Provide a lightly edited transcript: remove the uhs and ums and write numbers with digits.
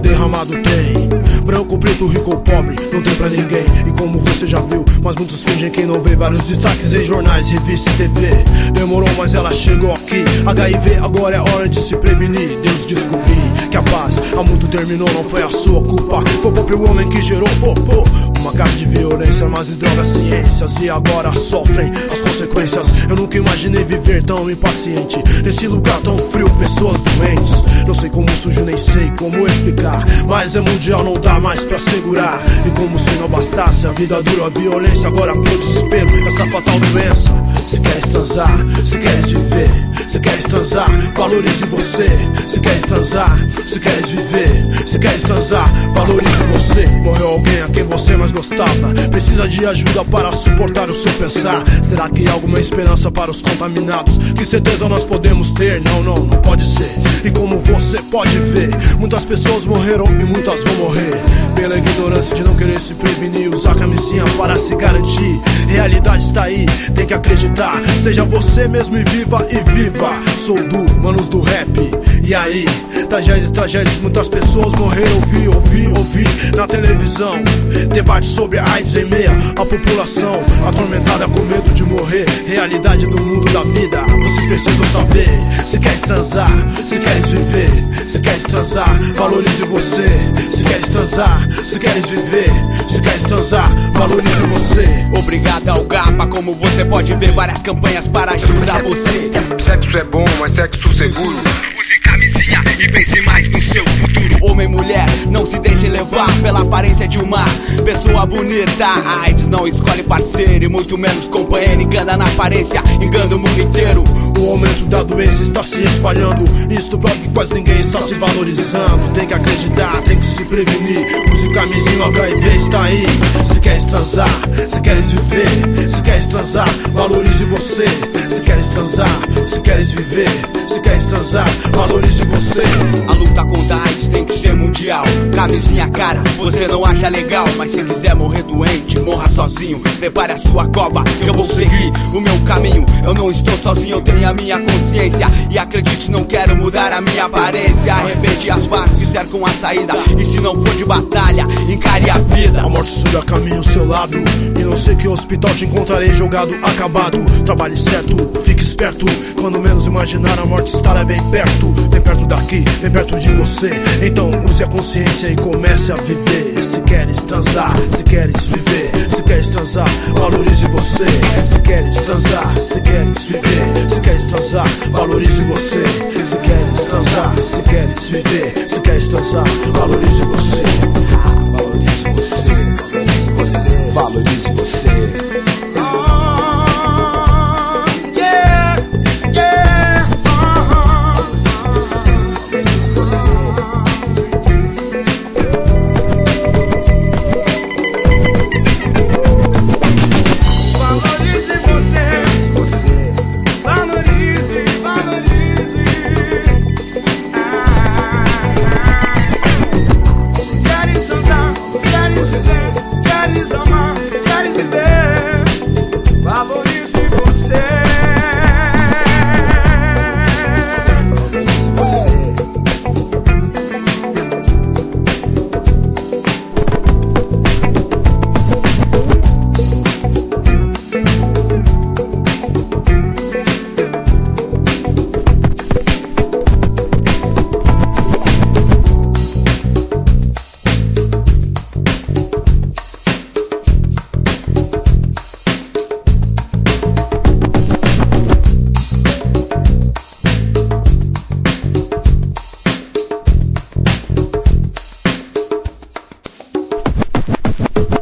derramado tem. Branco, preto, rico ou pobre, não tem pra ninguém. E como você já viu, mas muitos fingem quem não vê. Vários destaques em jornais, revista e TV. Demorou, mas ela chegou aqui. HIV, agora é hora de se prevenir. Deus descobri que a paz há muito terminou. Não foi a sua culpa, foi o próprio homem que gerou popô. Uma cara de violência, armas e drogas, ciências. E agora sofrem as consequências. Eu nunca imaginei viver tão impaciente nesse lugar tão frio, pessoas doentes. Não sei como surgiu, nem sei como explicar, mas é mundial, não dá mais pra segurar. E como se não bastasse a vida dura, a violência, agora pro desespero, essa fatal doença. Se queres transar, se queres viver, se queres transar, valorize você. Se queres transar, se queres viver, se queres transar, valorize você. Morreu alguém a quem você mais gostava, precisa de ajuda para suportar o seu pensar. Será que há alguma esperança para os contaminados? Que certeza nós podemos ter? Não, não, não pode ser. E como você pode ver, muitas pessoas morreram e muitas vão morrer pela ignorância de não querer se prevenir, usar camisinha para se garantir. Realidade está aí, tem que acreditar. Seja você mesmo e viva e viva. Sou do Manos do Rap. E aí, tragédias, tragédias, muitas pessoas morreram. Ouvi na televisão debate sobre a AIDS em meia a população atormentada com medo de morrer. Realidade do mundo da vida, vocês precisam saber. Se queres transar, se queres viver, se queres transar, valorize você. Se queres transar, se queres viver, se queres transar, valorize você. Obrigado ao Gapa, como você pode ver, várias campanhas para ajudar você. Sexo é bom, mas sexo seguro. Use camisinha e pense mais no seu futuro. Homem e mulher, não se deixe levar pela aparência de uma pessoa bonita. A AIDS não escolhe parceiro e muito menos companheiro. Engana na aparência, engana o mundo inteiro. O aumento da doença está se espalhando. Isto prova que quase ninguém está se valorizando. Tem que acreditar, tem que se prevenir. Use camisinha, o HIV está aí. Se queres transar, se queres viver, se queres transar, valorize você. Se queres transar, se queres viver, se queres transar, valorize você. A luta contra a AIDS tem que ser mundial. Camisinha cara, você não acha legal, mas se quiser morrer doente, morra sozinho. Prepare a sua cova, que eu vou seguir o meu caminho. Eu não estou sozinho, eu tenho a minha consciência. E acredite, não quero mudar a minha aparência. Arrebente as barras que cercam a saída. E se não for de batalha, encare a vida. A morte surge a caminho ao seu lado. E não sei que hospital te encontrarei jogado, acabado. Trabalhe certo, fique esperto. Quando menos imaginar, a morte estará bem perto. Bem perto daqui, bem perto de você. Então use a consciência e comece a viver. Se queres transar, se queres viver, se queres transar, valorize você. Se queres transar, se queres viver, se queres transar, valorize você. Se queres transar, se queres viver, se queres transar, valorize você. Valorize você, valorize você, valorize você.